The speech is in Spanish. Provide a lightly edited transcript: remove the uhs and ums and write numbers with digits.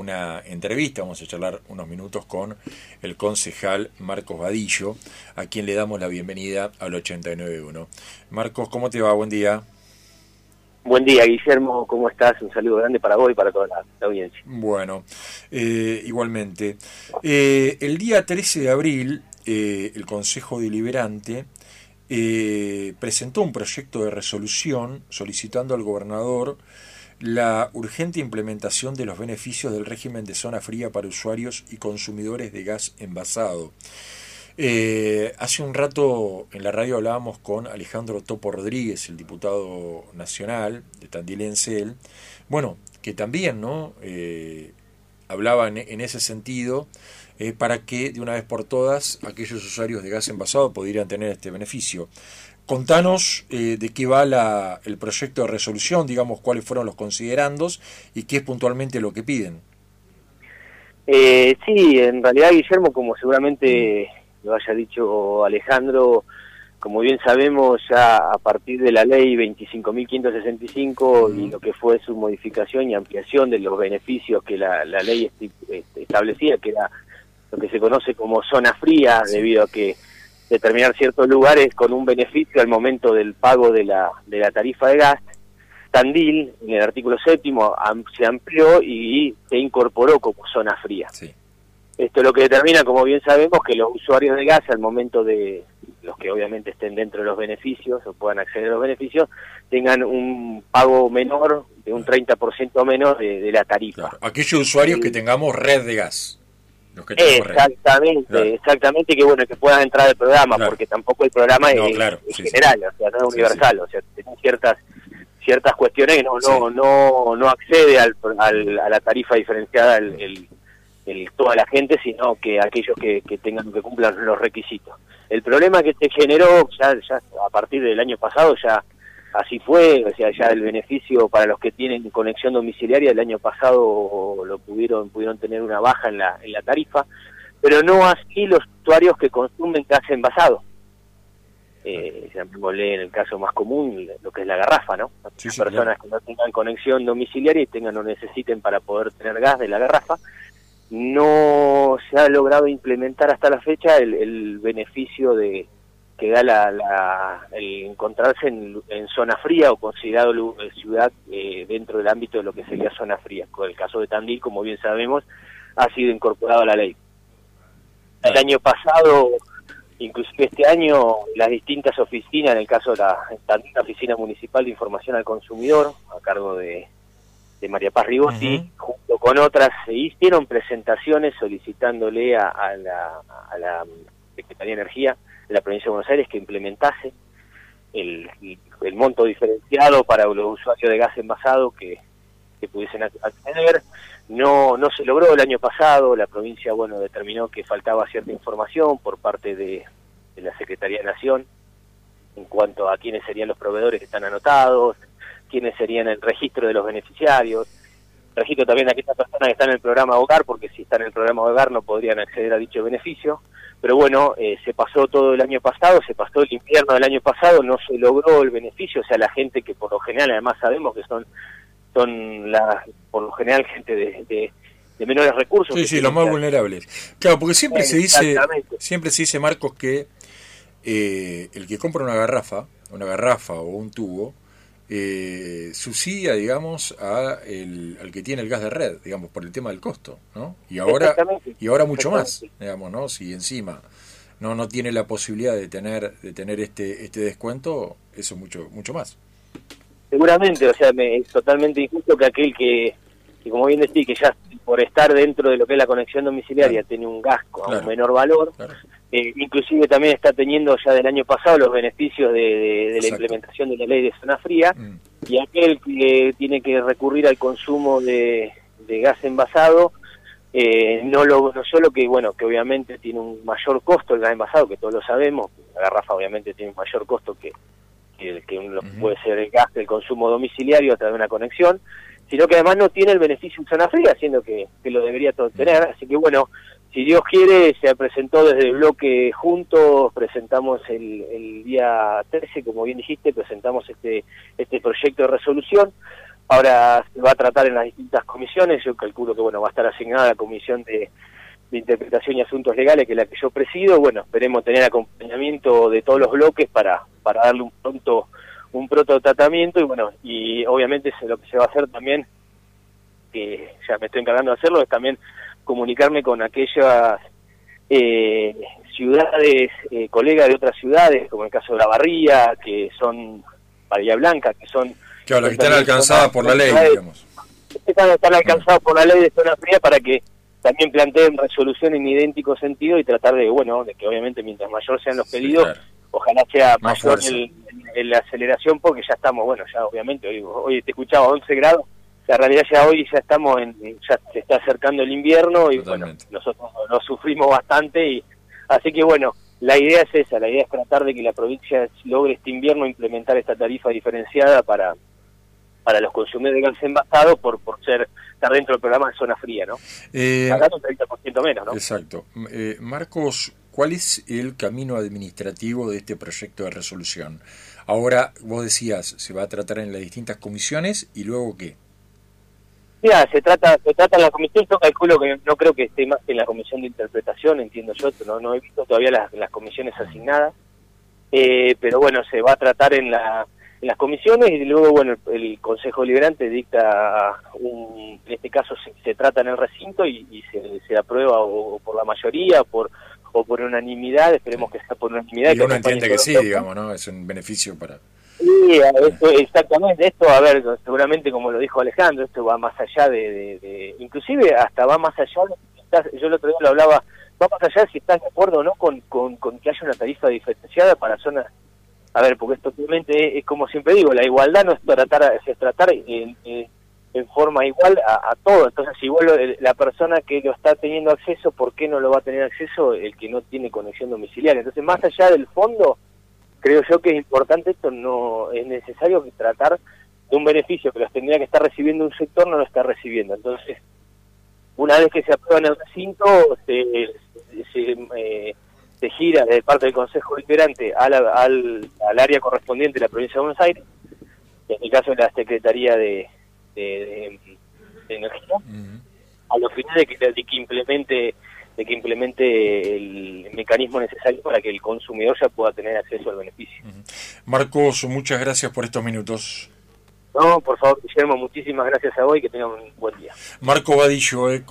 una entrevista, vamos a charlar unos minutos con el concejal Marcos Badillo, a quien le damos la bienvenida al 89.1. Marcos, ¿cómo te va? Buen día. Buen día, Guillermo, ¿cómo estás? Un saludo grande para vos y para toda la audiencia. Bueno, igualmente. El día 13 de abril, el Consejo Deliberante presentó un proyecto de resolución solicitando al gobernador la urgente implementación de los beneficios del régimen de zona fría para usuarios y consumidores de gas envasado. Hace un rato en la radio hablábamos con Alejandro Topo Rodríguez, el diputado nacional de Tandil Encel, bueno, que también hablaba en ese sentido, para que de una vez por todas aquellos usuarios de gas envasado pudieran tener este beneficio. Contanos de qué va el proyecto de resolución, digamos cuáles fueron los considerandos y qué es puntualmente lo que piden. Sí, en realidad, Guillermo, como seguramente lo haya dicho Alejandro, como bien sabemos, ya a partir de la ley 25.565 y lo que fue su modificación y ampliación de los beneficios que la ley establecía, que era lo que se conoce como zona fría, debido a que determinar ciertos lugares con un beneficio al momento del pago de la tarifa de gas, Tandil, en el artículo 7º, se amplió y se incorporó como zona fría. Sí. Esto lo que determina, como bien sabemos, que los usuarios de gas, al momento de los que obviamente estén dentro de los beneficios o puedan acceder a los beneficios, tengan un pago menor, de un 30% menos de la tarifa. Claro. Aquellos usuarios que tengamos red de gas. Los que Exactamente, claro. Exactamente, que bueno, que puedan entrar al programa, claro. Porque tampoco el programa es sí, general, o sea, no es universal, o sea, tiene ciertas cuestiones que no accede a la tarifa diferenciada toda la gente, sino que aquellos que cumplan los requisitos. El problema que se generó ya a partir del año pasado, ya así fue, o sea, ya el beneficio para los que tienen conexión domiciliaria el año pasado lo pudieron tener una baja en la tarifa, pero no así los usuarios que consumen gas envasado. Llamémosle en el caso más común lo que es la garrafa, ¿no? Sí, Personas que no tengan conexión domiciliaria y o necesiten para poder tener gas de la garrafa, no se ha logrado implementar hasta la fecha el beneficio que da el encontrarse en zona fría o considerado ciudad dentro del ámbito de lo que sería zona fría. Con el caso de Tandil, como bien sabemos, ha sido incorporado a la ley. El año pasado, inclusive este año, las distintas oficinas, en el caso de la Oficina Municipal de Información al Consumidor, a cargo de María Paz Rigotti, junto con otras, se hicieron presentaciones solicitándole a la Secretaría de Energía de la Provincia de Buenos Aires que implementase el monto diferenciado para los usuarios de gas envasado que pudiesen acceder. No se logró el año pasado, la provincia determinó que faltaba cierta información por parte de la Secretaría de Nación en cuanto a quiénes serían los proveedores que están anotados, quiénes serían el registro de los beneficiarios, registro también de aquellas personas que están en el programa Hogar, porque si están en el programa Hogar no podrían acceder a dicho beneficio. Pero se pasó todo el año pasado, se pasó el invierno del año pasado, no se logró el beneficio, o sea, la gente que por lo general, además sabemos que son por lo general gente de menores recursos. Sí, los más vulnerables. Claro, porque siempre se dice, Marcos, que el que compra una garrafa o un tubo, subsidia, digamos, al que tiene el gas de red, digamos, por el tema del costo, ¿no? Y ahora mucho más, digamos, ¿no? Si encima no tiene la posibilidad de tener este descuento, eso es mucho más. Seguramente, o sea, es totalmente injusto que aquel que como bien decís, que ya por estar dentro de lo que es la conexión domiciliaria tiene un gas con un menor valor, inclusive también está teniendo ya del año pasado los beneficios de la implementación de la ley de zona fría, y aquel que tiene que recurrir al consumo de gas envasado, no solo que obviamente tiene un mayor costo el gas envasado, que todos lo sabemos, la garrafa obviamente tiene un mayor costo que puede ser el gas del consumo domiciliario a través de una conexión, sino que además no tiene el beneficio en zona fría, siendo que lo debería tener. Así que si Dios quiere, se presentó desde el bloque juntos, presentamos el día 13, como bien dijiste, presentamos este proyecto de resolución Ahora se va a tratar en las distintas comisiones. Yo calculo que va a estar asignada la comisión de interpretación y asuntos legales, que es la que yo presido. Bueno, esperemos tener acompañamiento de todos los bloques para darle un pronto tratamiento, y obviamente lo que se va a hacer también, que ya me estoy encargando de hacerlo, es también comunicarme con aquellas ciudades, colegas de otras ciudades, como el caso de La Barría, que son Bahía Blanca, que son... Claro, que están alcanzadas por la ley, digamos. Están alcanzadas por la ley de zona fría, para que también planteen resolución en idéntico sentido y tratar de que obviamente mientras mayor sean los pedidos, claro, ojalá sea mayor la aceleración, porque ya estamos, ya obviamente, hoy te escuchaba 11 grados, la realidad ya hoy ya estamos ya se está acercando el invierno y nosotros lo sufrimos bastante, y así que la idea es esa, la idea es tratar de que la provincia logre este invierno implementar esta tarifa diferenciada para los consumidores de gas envasado por estar dentro del programa de zona fría, ¿no? Pagando un 30% menos, ¿no? Exacto. Marcos, ¿cuál es el camino administrativo de este proyecto de resolución? Ahora, vos decías, se va a tratar en las distintas comisiones, ¿y luego qué? Mira, se trata en la comisión. Yo calculo que no creo que esté más que en la comisión de interpretación, entiendo yo, no he visto todavía las comisiones asignadas, pero se va a tratar en las comisiones, y luego el Consejo Deliberante dicta en este caso se trata en el recinto y se aprueba o por la mayoría o por unanimidad. Esperemos que sea por unanimidad, y uno entiende que sí, digamos, ¿no? Es un beneficio para... Sí, exactamente. Esto, seguramente, como lo dijo Alejandro, esto va más allá inclusive hasta va más allá yo el otro día lo hablaba, va más allá de si estás de acuerdo o no con que haya una tarifa diferenciada para zonas. Porque esto obviamente es como siempre digo, la igualdad no es tratar en forma igual a todo. Entonces, si la persona que lo está teniendo acceso, ¿por qué no lo va a tener acceso el que no tiene conexión domiciliaria? Entonces, más allá del fondo, creo yo que es importante esto, no es necesario tratar de un beneficio que los tendría que estar recibiendo un sector, no lo está recibiendo. Entonces, una vez que se aprueba en el recinto, se gira de parte del Consejo Deliberante al área correspondiente de la provincia de Buenos Aires, en el caso de la Secretaría de Energía, a los fines de que implemente el mecanismo necesario para que el consumidor ya pueda tener acceso al beneficio. Marcos, muchas gracias por estos minutos. No, por favor, Guillermo, muchísimas gracias a vos y que tengan un buen día. Marco Vadillo,